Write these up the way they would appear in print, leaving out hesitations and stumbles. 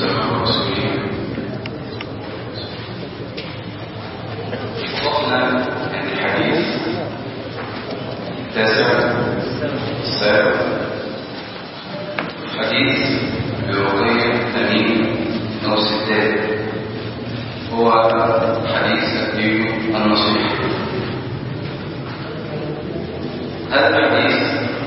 والسلام على رسول الله. وقفنا عند الحديث التاسع السابع، حديث برقية نبي نوس التالي، هو حديث الدين النصيحة. هذا الحديث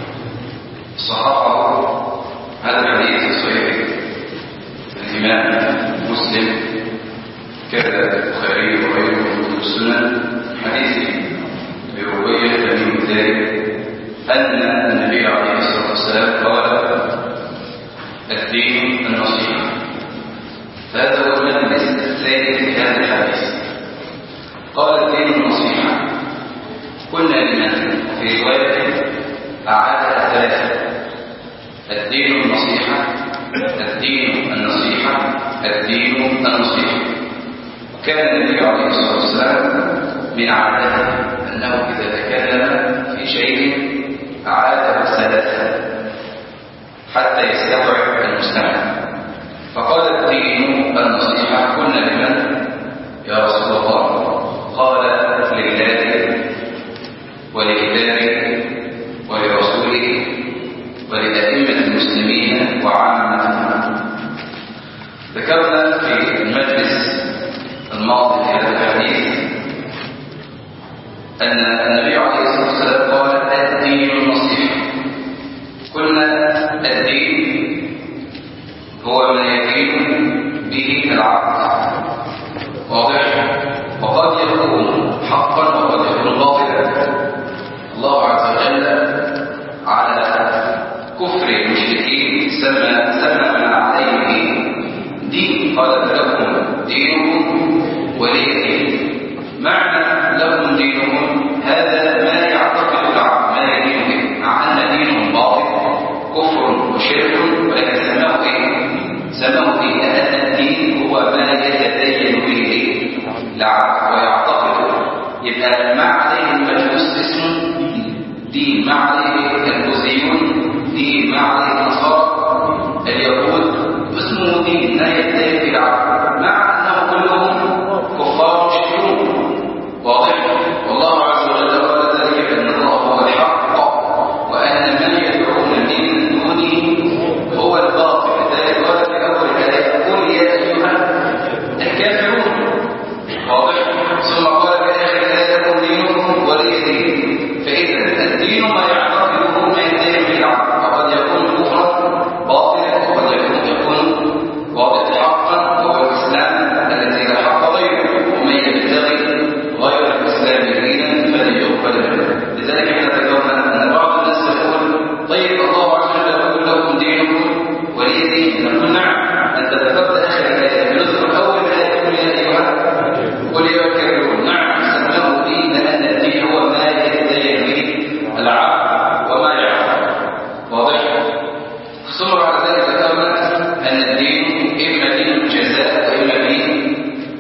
صححه هذا الحديث صحيح الإمام مسلم كذا البخاري وغيره من كتب السنن، حديث برقية نبي التالي أن النبي عليه الصلاة والسلام قال الدين النصيحة. فهذا هو المجلس الثاني في هذا الحديث. قال الدين النصيحة، قلنا لمن في رواية أعادها ثلاثة: الدين النصيحة، الدين النصيحة، الدين النصيحة. وكان النبي عليه الصلاة والسلام من عادته أنه إذا تكلم في شيء أعاده ثلاثة حتى يستوعب المستمع. فقال الدين النصيحة، قلنا لمن يا رسول الله؟ قال لله ولكتابه ولرسوله ولأئمة المسلمين وعامتهم. ذكرنا في المجلس الماضي في هذا الحديث أن النبي عليه الصلاة والسلام قال الدين النصيحة. قلنا الدين هو ما يدين به العبد، واضح؟ وقد يكون حقا وقد يكون باطلا. الله عز وجل على كفر المشركين سمى ما عليه دين، قال لكم دينكم ولي دين. معنى لكم دينهم هذا ما يعتقد العبد، ما يدين به، مع ان دينهم باطل كفر وشرك، ولكن سماه به ان الدين هو ما يتدين به العبد ويعتقد. يبقى ما عليه المجوس اسمه دين، ما عليه البوذيون دين، ما عليه النصارى اليهود اسمه دين لا يتدين به العبد، مع انهم كلهم كفار مشركون. واضح؟ والله عز وجل قال ذلك ان الله هو الحق وان من يدعون من دونه هو الباطل. ذلك قال في اول الايه قل يا ايها الكافرون. واضح؟ ثم قال في اخر الايه لكم دينكم ولي دين. فاذا الدين ما يعتقده ما يدين به العبد، وقد يكون كفرا باطلا وقد يكون واضح حقا، وهو الاسلام الذي لا حق غيره، ومن يبتغي غير الاسلام دينا فلن يقبل منه. لذلك احنا ذكرنا ان بعض الناس يقول طيب الله عز وجل يقول لكم دينكم ولي دين. نقول نعم، انت ذكرت اخر الايه، بنذكر اول الايه قل يا ايها الكافرون. نعم، سماه دين لان الدين هو ما يتدين به العبد وما يعرف. واضح؟ ثم بعد ذلك ذكرنا ان الدين اما دين الجزاء واما دين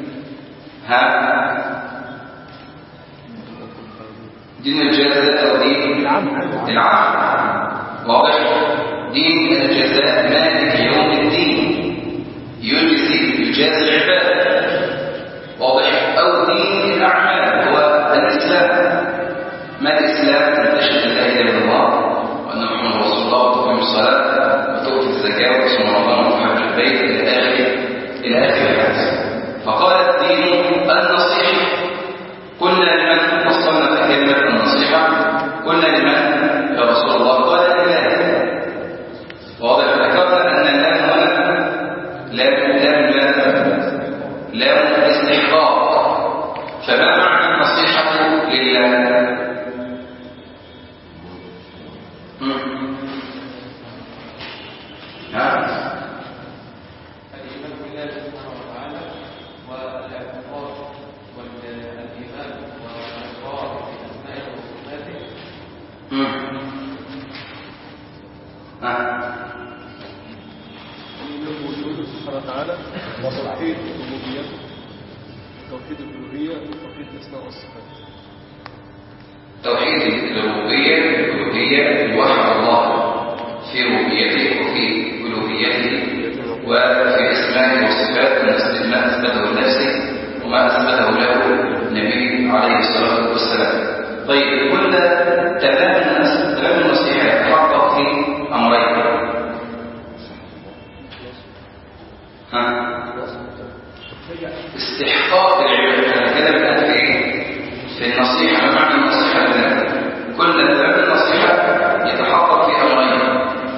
دين الجزاء او دين العمل. واضح؟ دين الجزاء مالك يوم الدين، يجازي العباد. واضح؟ او دين الاعمال هو الاسلام. ما الاسلام؟ ان تشهد لا اله الا الله وان محمدا رسول الله وتقيم الصلاه وتؤتي الزكاه وتصوم رمضان وتحج البيت الى اخر الحديث. فقال الدين النصيحه. قلنا لمن وصلنا في كلمه النصيحه؟ قلنا لمن يا رسول الله؟ قال لله. واضح؟ ذكرنا ان اللام هنا لام الاستحقاق. فما معنى النصيحه لله؟ وتوحيد الربوبية، توحيد الألوهية، توحيد الأسماء والصفات. توحيد الألوهية يوحد الله في ربوبيته وفي ألوهيته وفي أسمائه طيب قلنا تمام النصيحة يتحقق في أمرين. استحقاق العبادة. أنا كده بدأت في إيه؟ في النصيحة. ما معنى النصيحة لله؟ كل تمام النصيحة يتحقق في أمرين.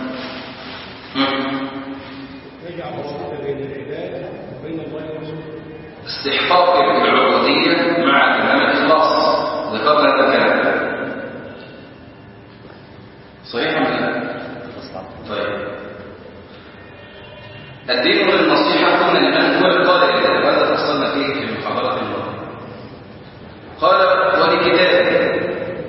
استحقاق العبودية مع تمام الإخلاص. ذكرنا هذا الكلام صحيح ولا لا؟ طيب الدين للنصيحة قلنا لمن هو القائل، وهذا فصلنا فيه في المحاضرات الماضية. قال ولكتابه.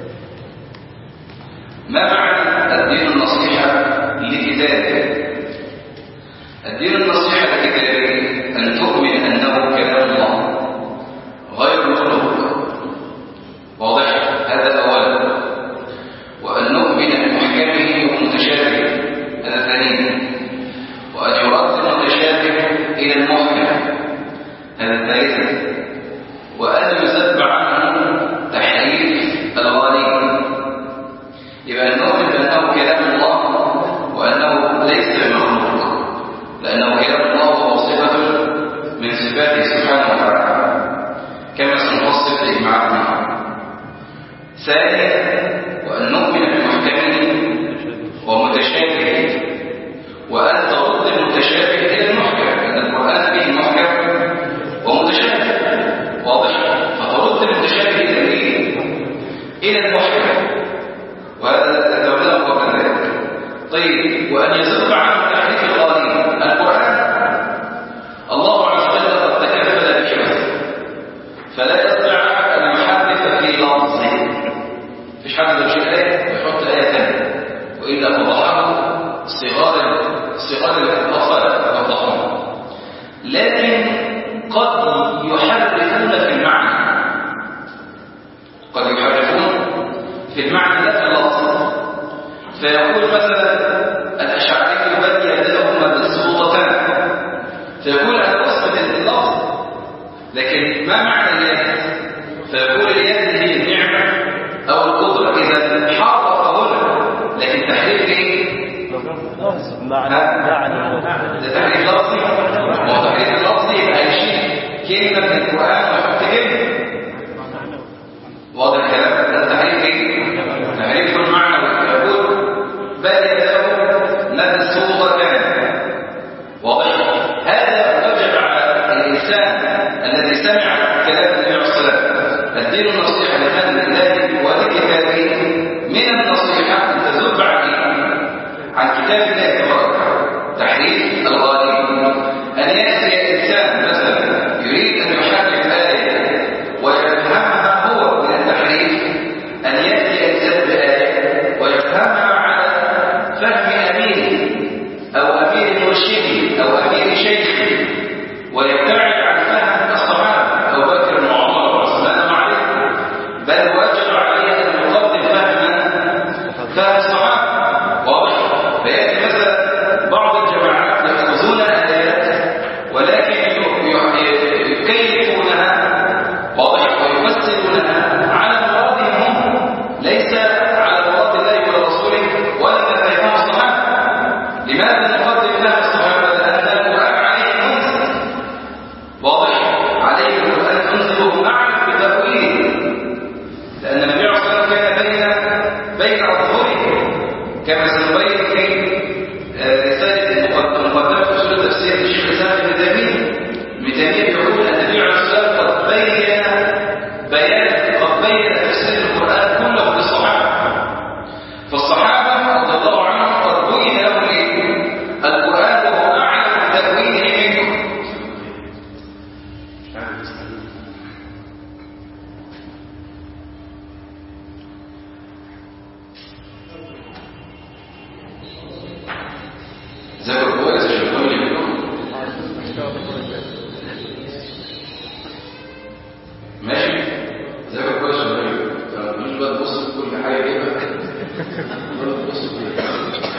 ما معنى الدين النصيحة لكتابه؟ الدين النصيحة لكتابه أن تؤمن أنه كلام الله غير مخلوق. واضح؟ هذا أولا. وأن نؤمن بمحكمه ومتشابهه. هذا ثانيا. وأن يرد المتشابه إلى المحكم. هذا ثالثا. وأن يذب عنه تحريف الغالين. يبقى نؤمن بأنه كلام الله وأنه ليس بمخلوق، لأنه كلام الله وهو صفة من صفاته سبحانه وتعالى كما سنفصل في إجماعنا. ثانيا وأن نؤمن بمحكمه ومتشابهه، وأن ترد المتشابه إلى المحكم، لأن القرآن فيه محكم ومتشابه. واضح؟ فترد المتشابه إلى المحكم، وهذا ذكرناه قبل ذلك. طيب وأن يذب عنه تحريف الغالين. القرآن الله عز وجل قد تكفل بحفظه، فلا يستطيع أن يحدث في لفظه. مفيش حد لو شيء آية ويحط آية ثانية، وإلا فضحه صغار الأطفال فضحهم. لكن قد يحرفون في المعنى، قد يحرفون في المعنى لا في اللفظ. فيقول مثلا الأشعري بل يداه مبسوطتان، فيقول أنا أثبت اللفظ، لكن ما معنى اليد؟ فيقول اليد هي النعمة أو القدرة. إذا حرف هنا، لكن تحريف إيه؟ ده تحريف لفظي. هو تحريف اللفظي يبقى يشيل كلمة من القرآن ويحط كلمة. واضح الكلام؟ ده تحريف إيه؟ تحريف المعنى. يقول بل يداه مبسوطتان. واضح؟ هذا وجب على الإنسان الذي سمع كلام النبي عليه الصلاة والسلام. الدين النصيحة لخلق الله ولكتابه. من النصيحة أن تذب عن كتاب الله تبارك تحريف الغالين. أن يأتي إنسان مثلا يريد أن يحرف آية ويفهمها هو من التحريف، أن يأتي إنسان بآية ويفهمها على فهم أميره أو أمير مرشده أو أمير شيخه، ويبتعد عن فهم الصحابة أبو بكر وعمر وعثمان وعلي، بل واجب عليه أن يقدم فهم الصحابة. واضح؟ فيأتي مثلا بعض الجماعات يأخذون آيات ولكن يكيفونها، واضح، ويفسرونها على مرادهم هم، ليس على مراد الله ورسوله ولا ما فهمه الصحابة. لماذا نقدم فهم الصحابة؟ لأن القرآن عليه منزل. واضح؟ عليه القرآن منزله معا بتأويله، لأن النبي عليه الصلاة والسلام كان بين أظهرهم، كما سنبين في رسالة مقدمة أصول التفسير للشيخ الإسلام ابن تيمية يقول أن النبي عليه الصلاة والسلام قد بين تفسير القرآن كله للصحابة. فالصحابة رضي الله عنهم قد بين لهم القرآن وهو أعلم بتأويله منكم. ذكر كويس عشان تقول منكم. ماشي؟ ذكر كويس عشان تقول مش بقى تبص في كل حاجة كده، ولا تبص في كل حاجة.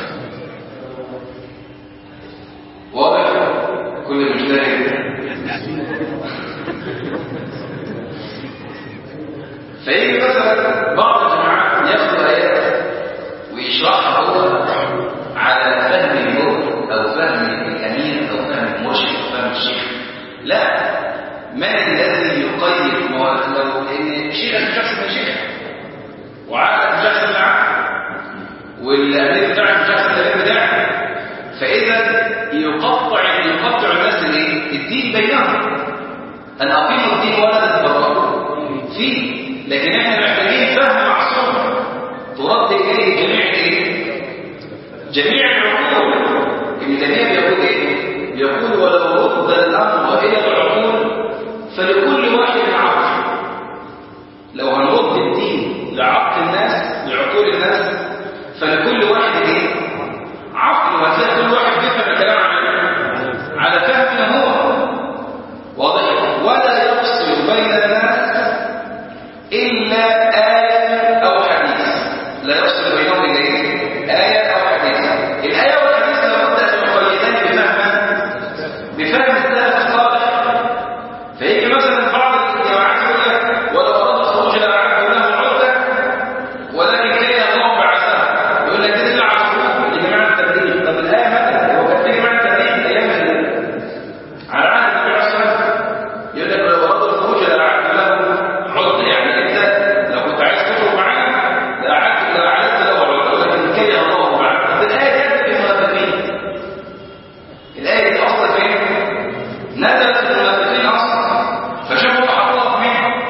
واضح؟ كل مجتهد. فيجي مثلا بعض الجماعات ياخذ آيات ويشرحها هو على فهم المرء أو فهم الأمير أو فهم المرشد أو فهم الشيخ. لا، من الذي يقيد لو ان شيخ مش احسن من شيخ وعقل مش احسن من عقل والامير بتاعه مش احسن من الامير بتاعه، فاذا يقطع الناس الدين بينهم، ان اقيموا الدين ولا تتفرقوا فيه. لكن احنا محتاجين فهم معصوم ترد اليه جميع العقول. ابن تيميه بيقول يقول ولو رد الامر الى العقول فلكل واحد عقل. لو هنرد الدين لعقل الناس لعقول الناس فلكل واحد عقل، وهتلاقي كل واحد بيفهم الكلام على فهمه هو واضح. ولا يفصل بين الناس الا آية او حديث، لا يفصل بينهم الا آية او حديث. الآية والحديث لابد ان يقيدان بفهم السلف الصالح. فيجي مثلا بعض الجماعات يقول لك ولو اراد الخروج لاعد له عده ولكن كره الله بعثه، يقول لك دي على الخروج لجماعه التبليغ. طب الايه مثلا هو كان في جماعه التبليغ ايام على عهد النبي عليه الصلاه والسلام، يقول لك ولو اراد الخروج لاعد له عده، يعني انت لو كنت عايز تخرج معانا لاعدت له عده ولكن كره الله بعثه. الايه دي في المنافقين، الايه دي اصلا فين؟ نزلت المنافقين اصلا، فشافوا تحرك منه.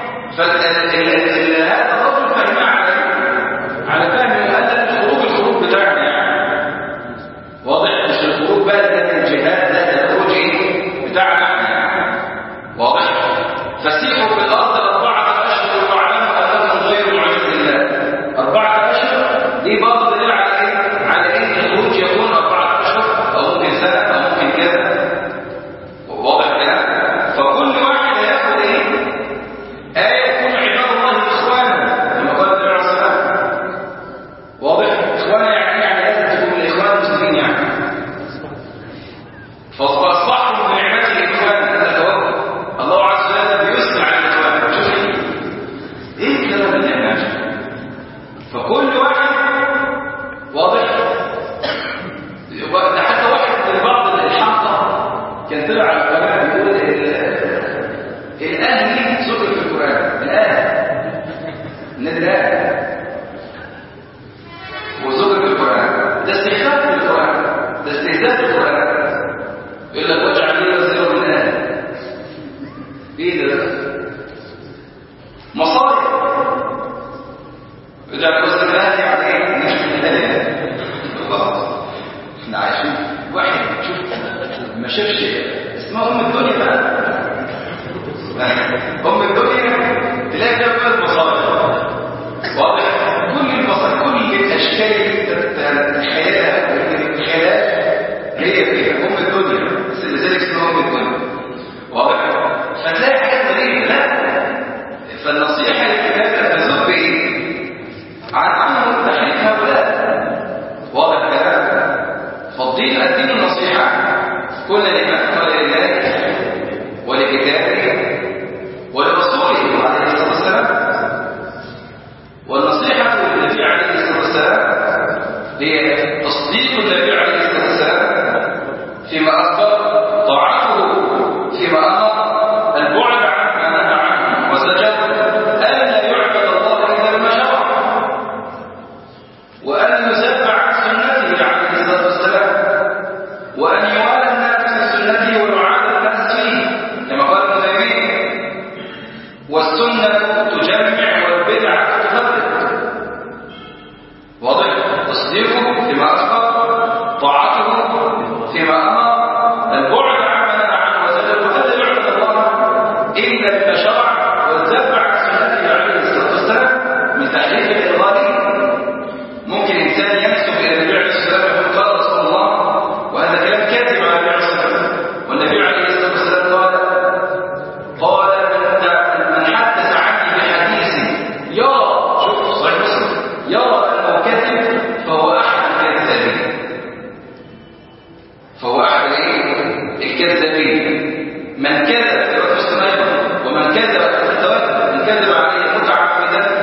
هذا الرجل فهمها على فهم الخروج بتاعنا يعني واضح، مش الخروج بقى ده الجهاد، ده الخروج بتاعنا يعني واضح. فسيحوا في الارض 4 أشهر واعلموا انكم غير معجز الله. 4 أشهر دي برضه دليل على ان الخروج يكون 4 أشهر او ممكن سنه او ممكن كذا واضح كده. فكل واحد هياخد آية يكون عباد الله إخوانا كما قال النبي عليه الصلاة والسلام واضح. إخوانا يعني لازم تكون الإخوان المسلمين يعني. فأصبحتم بنعمته إخوانا، الله عز وجل بيثني على الإخوان. شوف إيه الكلام اللي احنا. فكل واحد واضح. ده حتى واحد من بعض الحلقة كان طلع على القناة بيقول الأهلي ذكر في القرآن، النادي الأهلي وذكر في القرآن، ده استهزاء في القرآن، ده استهزاء في القرآن. يقول لك واجعل لي وزيرا من أهلي. إيه ده؟ مصاري. اجعل وزيرا من أهلي يعني إيه؟ نحن من أهلي. الله، احنا عايشين واحد شوف ما شافش اسمها أم الدنيا بقى. أم الدنيا تلاقي فيها كل المصالح واضح. كل المصالح كل الأشكال الخيال هي فيها أم الدنيا، لذلك اسمها أم الدنيا واضح. فتلاقي حاجات غريبة. لا، فالنصيحة للكتاب تزود بإيه؟ عن تحريف هؤلاء واضح كده. فالدين النصيحة كل لمن قال لله ولكتابه ولرسوله عليه الصلاة والسلام. والنصيحة للنبي عليه الصلاة والسلام هي تصديق النبي عليه الصلاة والسلام فيما أخبر، طاعته فيما أمر، البعد عما نهى عنه وزجر، ألا يعبد الله إلا بما شرع، وأن يسبع عن سنته عليه الصلاة والسلام، وأن يوالى الناس في سنته ويعاد الناس فيه كما قال ابن تيمية. والسنة تجمع والبدعة تفرق واضح. تصديقه فيما أخبر، طاعته فيما أمر، البعد عما نهى عنه وزجر، وألا يعبد الله إلا بما شرع، والذب عن سنته عليه الصلاة والسلام من تحريف الإرغالي. ممكن إنسان ينسب إلى النبي عليه الصلاة والسلام يقول قال رسول الله، وهذا كلام كاذب على النبي عليه الصلاة والسلام. والنبي عليه الصلاة والسلام قال من حدث عني بحديث يرى، شوف صحيح مسلم، يرى أنه كذب فهو أحد الكذابين، فهو أحد الكذابين. من كذب في مسلم أيضا، ومن كذب من كذب عليه متعمدا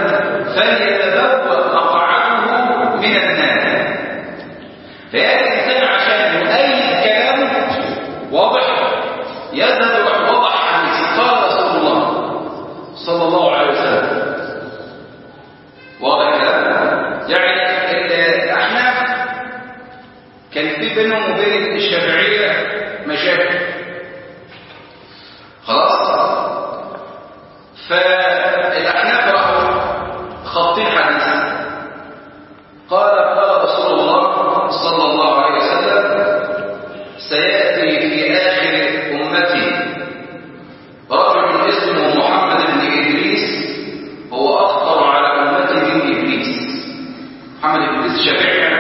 يذهب وضع حديث قال رسول الله صلى الله عليه وسلم. واضح الكلام؟ يعني الأحناف كان في بينهم وبين الشافعية مشاكل، خلاص؟ فالأحناف راحوا خاطين حديث قال رسول الله صلى الله عليه وسلم: سيأتي في آخر أمتي رجل اسمه محمد بن إدريس هو أخطر على أمتي من إبليس. محمد بن إدريس الشافعي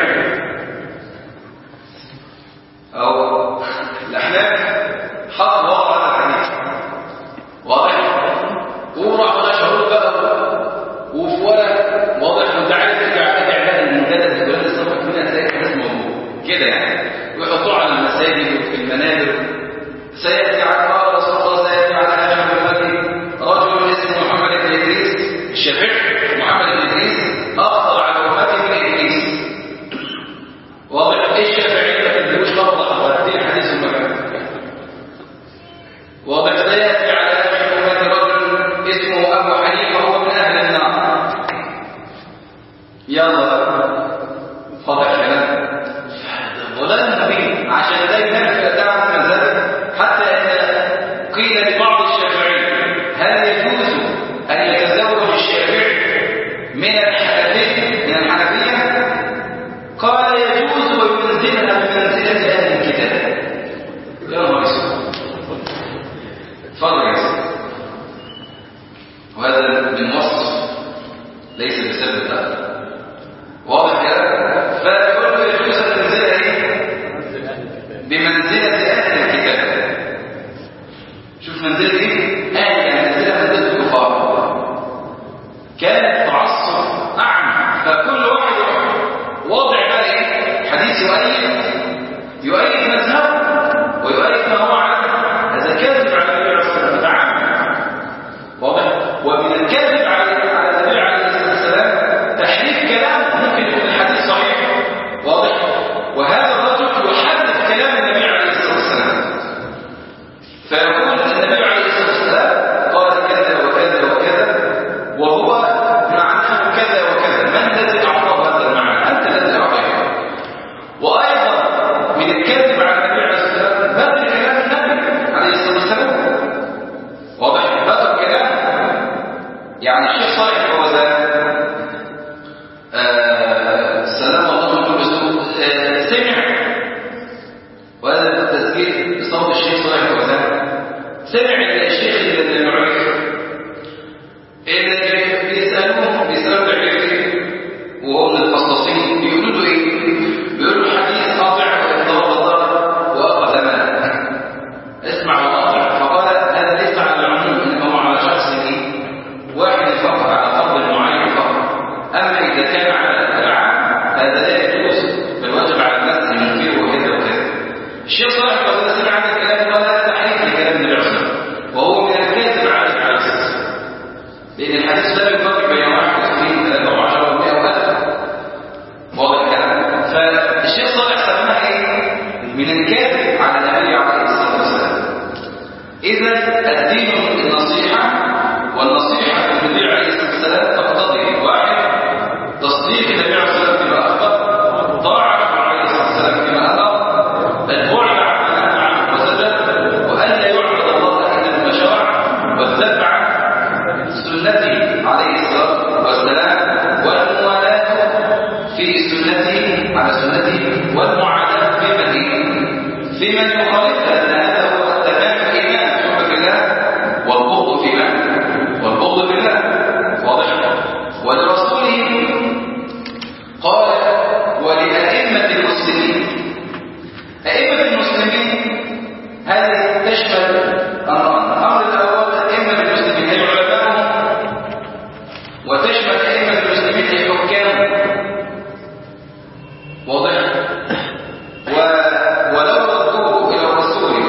أو الأحناف حط وضع هذا الحديث واضح، وراح نشره بقى وفي ورق واضح، وانت عارف ترجع المنتدى الدولي الصفحة منها تلاقي حديث موضوع كده يعني، ويحطوه على المساجد وفي المنابر. سيأتي على رسول الله سيأتي على آخر أمتي رجل اسمه محمد بن إدريس الشافعي. محمد بن إدريس أخطر على أمتي من إبليس. واضح؟ إيه الشافعي ما تدلوش فرض وهدين حديث المكان. واضح؟ سيأتي على آخر أمتي رجل اسمه أبو حنيفة هو من أهل النار. يلا واضح كلام ضلال النبي عشان ده ينافي دعوة المذهب، حتى ان قيل لبعض الشافعيين: هل يجوز ان يتزوج الشافعي من الحنفية؟ قال: يجوز وينزلها بمنزلة اهل الكتاب. يا نهار اسود. اتفضل يا سيدي. وهذا من وصف ليس بسبب التأثير. واضح كده؟ فيقول له يجوز ان تنزلها بمنزلة أهل الكتاب. شوف منزلة إيه؟ يعني منزلة الكفار. كانت تعصب أعمى، فكل واحد واضع بقى إيه؟ حديث يؤيد مذهب ويؤيد ما هو عنه. هذا كذب على النبي عليه الصلاة والسلام. واضح؟ ومن الكذب على النبي عليه الصلاة والسلام تحريف كلام ممكن يكون الحديث صحيح. واضح؟ وهذا الرجل يحرف كلام النبي عليه الصلاة والسلام، فيقول النبي عليه الصلاة والسلام قال كذا وكذا وكذا وهو معناه كذا وكذا. من الذي أعطاه هذا المعنى؟ أنت الذي أعطاه. وأيضا من الكذب على النبي عليه الصلاة والسلام بدل كلام النبي عليه الصلاة والسلام. واضح؟ بدل كلام يعني الشيخ صالح الفوزان سلام الله سمع، وهذا التسجيل بصوت الشيخ صالح الفوزان، سمع الشيخ المعرفي اللي بيسألوه بعرفي وهو من الفصلصين، بيقولوا له ايه؟ بيقولوا له حديث قاطع ضرب الضرب وأخذ مال. اسمع وقاطع. فقال: هذا ليس على العموم، انما هو على شخص واحد فقط، على فرد معين فقط. اما اذا كان على العام هذا لا يجوز، بل واجب على الناس ان ينكروا وكذا وكذا. الشيخ صالح الفوزان سمع هذا الكلام قال: هذا تحريف لكلام النبي عليه الصلاه والسلام، وهو من الكذب على النبي عليه الصلاه والسلام، لان الحديث لا يفرق بين واحد واثنين ثلاثه وعشره ومئة والف. واضح الكلام؟ فالشيخ صالح سماها ايه؟ من الكذب على النبي عليه الصلاه والسلام. اذا الدين النصيحه، والنصيحه للنبي عليه الصلاه والسلام تقتضي: واحد، تصديق النبي عليه الصلاه والسلام فيما اخبر، طاعه عليه الصلاه والسلام فيما امر، البعد عما نهى عنه وزجر، وان لا يعبد الله الا بما شرع، والذب عن سنته عليه الصلاه والسلام، والموالاه في سنته على سنته، والمعاداه في من يخالفها، ان هذا هو تمام الايمان، حب الله والبغض في من؟ والبغض بالله. واضح؟ ولرسوله قال: ولأئمة المسلمين. أئمة المسلمين هذه تشمل أمران. الأمر الأول أئمة المسلمين هي علماءهم، وتشمل أئمة المسلمين هي حكامهم. واضح؟ ولو ردوه إلى الرسول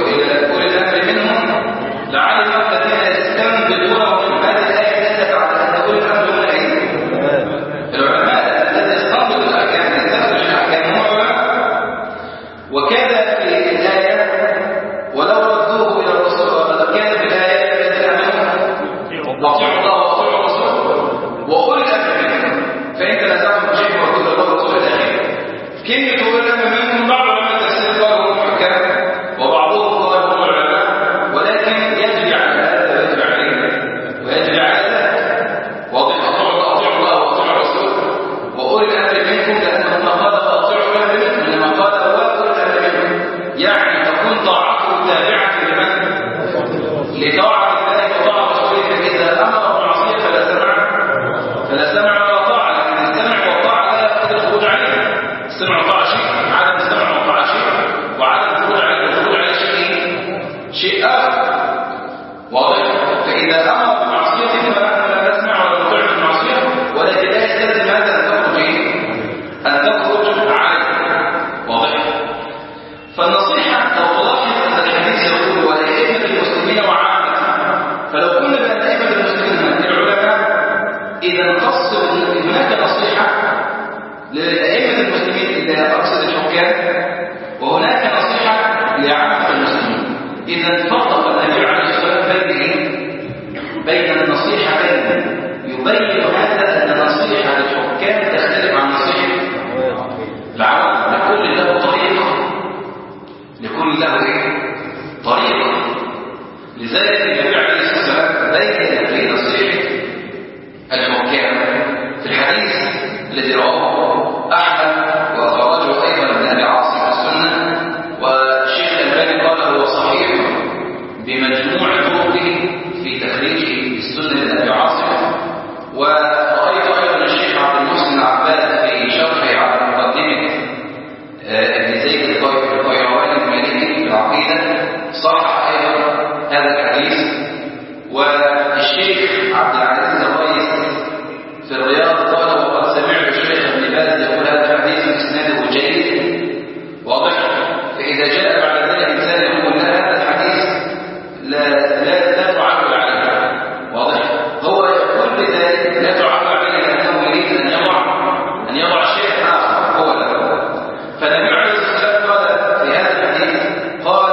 تكون طاعته تابعة لمن؟ لطاعة الله وطاعة رسوله. فإذا أمر بمعصية فلا سمع ولا طاعة. لكن السمع والطاعة لا يقتضي الخروج عليه. السمع والطاعة شيء، عدم السمع والطاعة شيء، وعدم الخروج عليه شيء آخر. واضح؟ فإذا أمر بمعصية فنحن لا نسمع ولا نطيع بالمعصية، ولكن لا يستلزم هذا أن تخرج عليه. واضح؟ فالنصيحة لو تلاحظ أن الحديث يقول ولأئمة المسلمين وعامة، فلو كنا بأن أئمة المسلمين العلماء إذا نقصد هناك نصيحة لأئمة المسلمين إذا أقصد الحكام، وهناك نصيحة لعامة المسلمين. إذا فرق النبي عليه الصلاة والسلام بين النصيحتين، يبين هذا أن نصيحة الحكام تختلف عن نصيحة العوام. لكل له طريقة، لكل له طريقة. لذلك النبي عليه الصلاة والسلام بين في نصيحة الحكام في الحديث الذي رواه أحمد وأخرجه أيضا ابن أبي عاصم في السنة، والشيخ الألباني قال هو صحيح بمجموع طرقه في تخريج السنة لابن أبي عاصم. ورأيت أيضا الشيخ عبد المحسن العباد في شرحه على مقدمة ابن زيد القيرواني المالكي في العقيدة صحح أيضا هذا الحديث. والشيخ عبد العزيز الرئيس في الرياض قال وقد سمعت الشيخ ابن باز يقول هذا الحديث اسناده جيد. واضح؟ فإذا جاء بعد ذلك إنسان يقول لا هذا الحديث لا تعول عليه. واضح؟ هو يقول بذلك لا تعول عليه لأنه يريد أن يضع شيء آخر هو له. فالنبي عليه الصلاة والسلام قال في هذا الحديث قال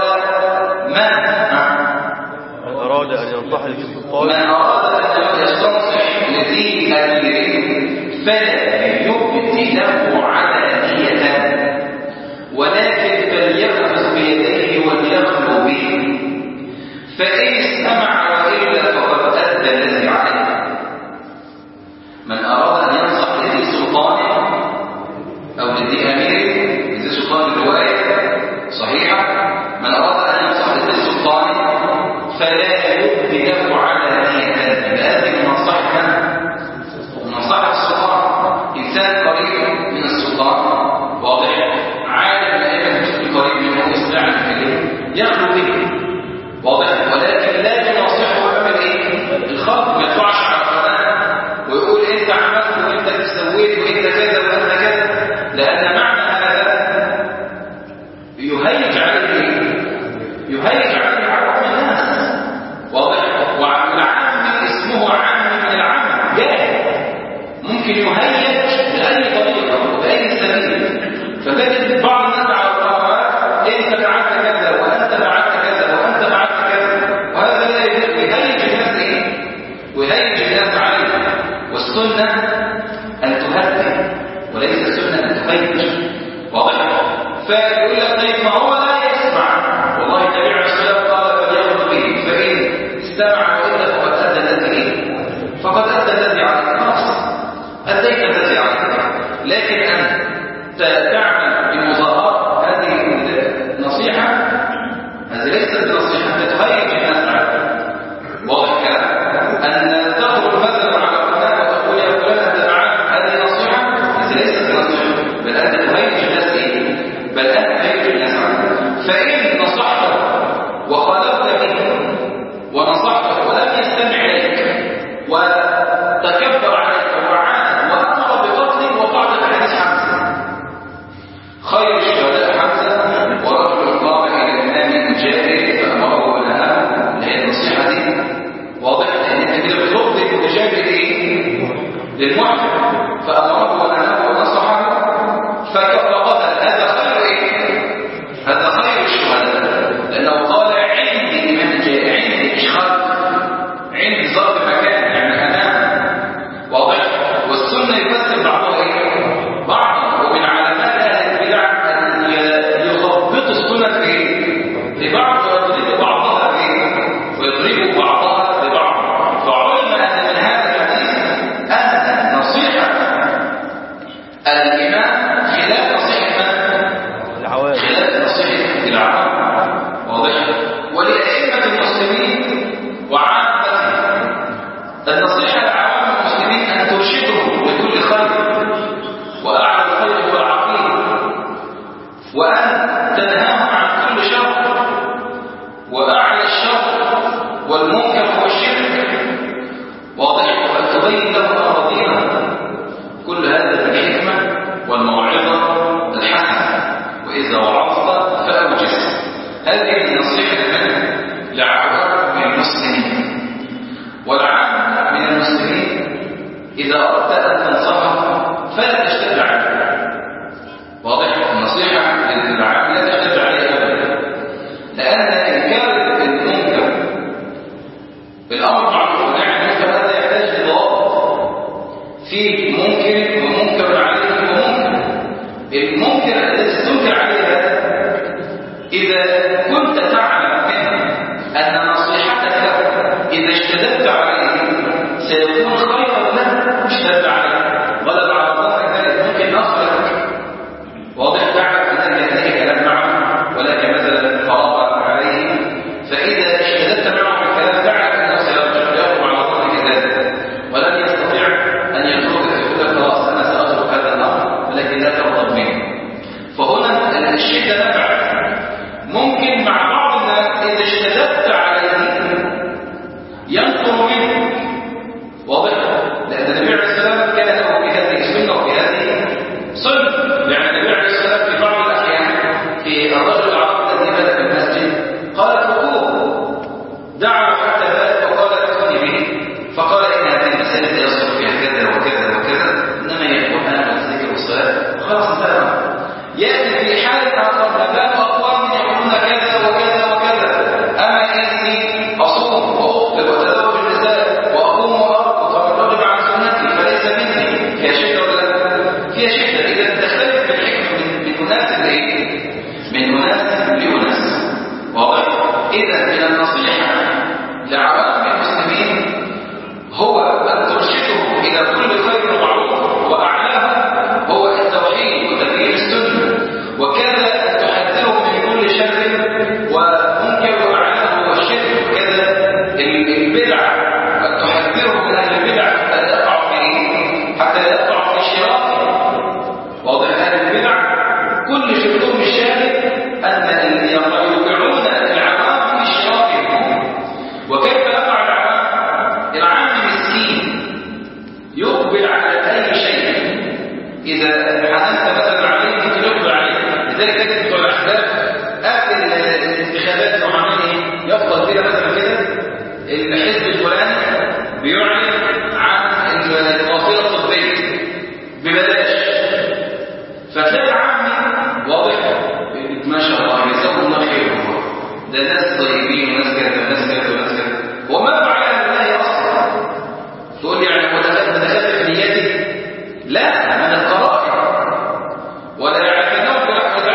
من أراد أن ينصح لذي أمير فلا يبدي له علانية، ولكن فليأخذ بيديه وليخلو به، فإن استمع وإلا فقد أدى الذي عليه. من أراد أن ينصح لذي سلطان أو لذي أمير، لذي سلطان الرواية صحيحة، من أراد أن ينصح لذي سلطان فلا يبدي له علانية. هذه منصحة السلطان، إنسان قريب من السلطان واضح عالم الأئمة المسلمين قريب منه يستطيع أن يتكلم يخلو به. واضح؟ ولكن لا ينصحه أمام الخلق. ما يطلعش على القناة ويقول أنت عملت وأنت سويت وأنت كذا وأنت كذا، لأن معنى هذا يهيج عليه عوام الناس. واضح؟ والعام اسمه عام من العام جاهل، ممكن يهيج بأي طريقة وبأي سبيل. فتجد بعض الناس على القنوات انت فعلت كذا وانت فعلت كذا وانت فعلت كذا، وهذا لا يهيج الناس ويهيج الناس عليه. والسنة أن تهدي وليس السنة أن تهيج. واضح؟ فيقول لك طيب ما هو لا يسمع، والله النبي عليه الصلاة والسلام قال فليأخذ به، فإن استمع وإلا فقد أدى الذي عليه. خلاص أديت الذي عليك. لكن أن تعمل بمظاهرة هذه النصيحة، هذه ليست بنصيحة تهيج الناس عليها. واضح كلام؟ أن تخرج مثلا على القناة وتقول يا فلان أنت فعلت هذه نصيحة، هذه ليست بنصيحة، بل أنت تهيج الناس بل أنت تهيج الناس عليها. فإن نصحته وخالفت به ونصحته ولم يستمع إليك وتكبر عليك وعاد وأمر بقتل، وقعد في حديث حمزة خير الشهداء حمزة ورجل قام إلى الإمام الجاهل فأمره ونهاه، اللي هي النصيحة دي. واضح؟ لأن أنت كده بترد المجاهد للمحكم، فأمره ونهاه ونصحه فقتل. هذا خير الشهداء، لأنه قال عندي الإمام الجاهل، عندي مش خلق، عندي ظرف مكان يعني أمام. واضح؟ والسنة يفسر بعضها بعضا، ومن علامات أهل البدع أن يغبطوا السنة في بعض ويضربوا بعضها ببعض. فعلم أن من هذا الحديث أن نصيحة هذه النصيحة لعوام المسلمين. والعام من المسلمين إذا أردت أن تنصحه فلا تشتد عليه. واضح؟ النصيحة للعام لا تشتد عليه أبدا، لأن إنكار المنكر بالأمر معروف والنهي عن المنكر هذا يحتاج لضوابط. في منكر ومنكر عليه ومنكر. المنكر الذي تنكر عليها إذا كنت تعلم منه أن نصيحتك إذا اشتددت عليه سيكون خيرا لك، اشتد عليه غلب على ظهرك ذلك ممكن نصرك. واضح؟ تعرف أنك يأتيك كلام معه ولكن مثلا فرض عليه، فإذا اشتددت معه في الكلام تعرف أنه سيرجع على ظهرك ذلك ولن يستطيع أن يتركك يقول لك خلاص أنا سأترك هذا الأمر ولكن لا تغضب منه. فهنا الشدة نفعت. ممكن مع بعض الناس إذا اشتددت عليه ينفر منه. واضح؟ لأن النبي عليه السلام كان له في هذه السنة وفي هذه سنة. يعني النبي عليه السلام في بعض الأحيان في الرجل العربي الذي بات في المسجد قال اتركوه، دعوا حتى بات وقال ائتوني به، فقال إن هذه المساجد يصدر فيها كذا وكذا وكذا، إنما هي القرآن والذكر والصلاة، خلاص انتهى. يأتي في حال آخر مبات أقوام يقولون كذا وكذا وكذا، أما إني أصوم وأفطر وأتزوج النساء وأقوم وأرقد فمن رغب عن سنتي فليس مني. فيها شدة ولا لا؟ فيها شدة. إذا تختلف بالحكمة من أناس لإيه؟ من أناس لأناس. واضح؟ إذا من النصيحة لعوام المسلمين هو أن ترشده إلى كل خير ومعروف، وأعلاه هو التوحيد وتبيين السنة، وكذا أن تحذره من كل شر ومنكر، وأعلاه هو الشرك، وكذا البدع أن تحذره من أهل البدع حتى لا يقع في شراكه. واضح؟ أهل البدع كل شركهم الشاهد أن يوقعون العوام في شراكهم. وكيف يقع العوام؟ العام مسكين يقبل على أي شيء إذا حننت مثلا عليه ممكن يقبل عليه. لذلك كده بتوع الأحداث قبل الانتخابات الرحمانية يفضل كده مثلا كده الحزب الفلاني بيعلن عن الوظيفة الطبية ببلاش، فتلاقي عامي واضح ما شاء الله يجزاهم الله خير، ده ناس طيبين وناس كذا وناس كذا وناس كذا، وما فعل الله اصلا. تقول يعني متخلف نيته؟ لا، من القرائن. ولا يعرفنهم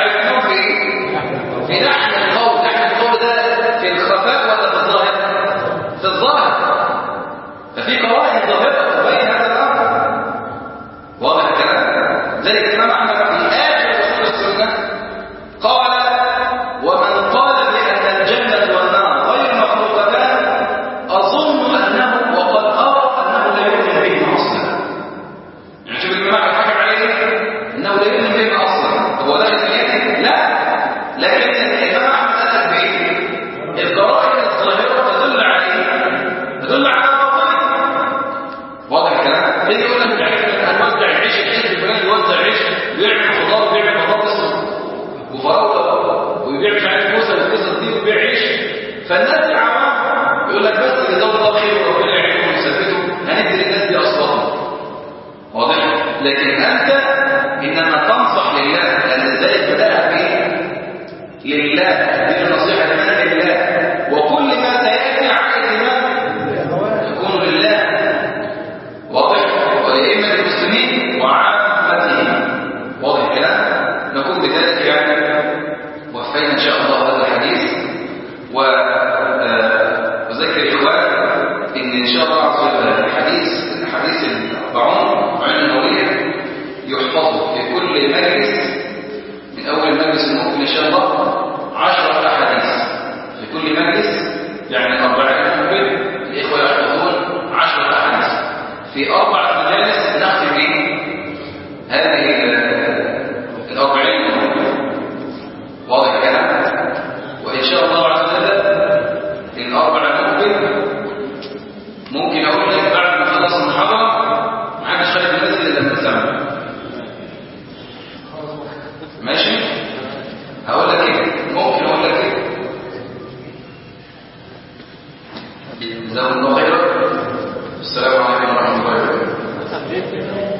في لحن القول. لحن القول ده في الخفاء ولا في الظاهر؟ في الظاهر. ففي قرائن ظاهره تبين هذا الامر. واضح الكلام؟ ذلك الامام احمد في اخر اصول السنه قال: ومن قال بان الجنه والنار غير مخلوقتان اظن انه وقد ارى انه لا يؤمن بهما اصلا. يعني شوف الامام حكم عليه انه لا يؤمن بهما اصلا. هو داخل في ايه؟ لا، لكن الامام احمد اتى بايه؟ القرائن الظاهره تدل على باطنه. واضح الكلام؟ ليه يقول لك هنوزع العيش، الحزب الفلاني يوزع عيش ويعمل خضار ويعمل بطاطس وفراوله ويبيع مش عارف موسى والقصص دي ويبيع عيش. فالناس العوام يقول لك بس جزاهم الله خير وربنا يعينهم ويثبتهم، هندي للناس دي اصواتهم. واضح؟ لكن انت انما تنصح لله، لان ازاي بدأها بايه؟ لله. دي النصيحه لمن؟ لله. وكل ما سياتي عن الامام يكون لله. واضح؟ ولائمه المسلمين وعامتهم. واضح الكلام؟ نكون بذلك يعني وفينا ان شاء الله هذا الحديث. وأذكر إخوان إن شاء الله الحديث الأربعون عن النووية يحفظ في كل مجلس من أول مجلس المقبل إن شاء الله 10 أحاديث في كل مجلس. يعني 40 المقبل الإخوة يحفظون 10 أحاديث في 4 مجالس نختم به هذه 40 المقبل. واضح الكلام؟ وإن شاء الله عز وجل الأربع المقبل ممكن أقول لك بعد ما خلص المحاضرة معاك شايف المسجد اللي لما تسمع ماشي؟ هقول لك إيه؟ ممكن أقول لك إيه؟ جزاكم الله خيرا. السلام عليكم ورحمة الله وبركاته.